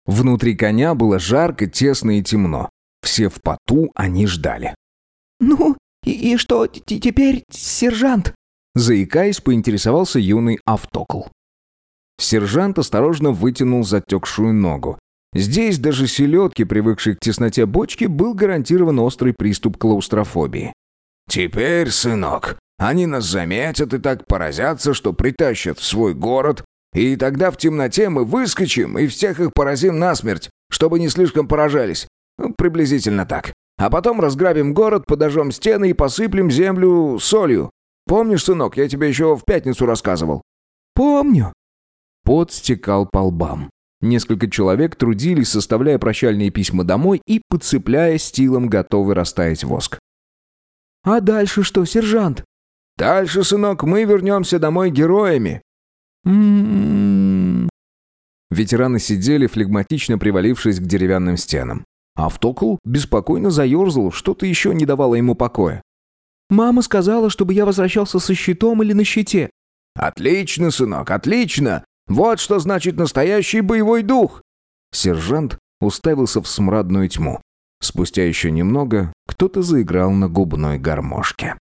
Внутри коня было жарко, тесно и темно. Все в поту, они ждали. «Ну, и что теперь, сержант?» Заикаясь, поинтересовался юный Автокл. Сержант осторожно вытянул затекшую ногу. Здесь даже селедке, привыкшей к тесноте бочки, был гарантирован острый приступ клаустрофобии. «Теперь, сынок, они нас заметят и так поразятся, что притащат в свой город, и тогда в темноте мы выскочим и всех их поразим насмерть, чтобы не слишком поражались. Приблизительно так. А потом разграбим город, подожжем стены и посыплем землю солью. Помнишь, сынок, я тебе еще в пятницу рассказывал?» «Помню». Пот стекал по лбам. Несколько человек трудились, составляя прощальные письма домой и подцепляя стилом готовый растаять воск. «А дальше что, сержант?» «Дальше, сынок, мы вернемся домой героями». Ветераны сидели, флегматично привалившись к деревянным стенам. Автокл беспокойно заерзал, что-то еще не давало ему покоя. «Мама сказала, чтобы я возвращался со щитом или на щите». «Отлично, сынок, отлично! Вот что значит настоящий боевой дух!» Сержант уставился в смрадную тьму. Спустя еще немного кто-то заиграл на губной гармошке.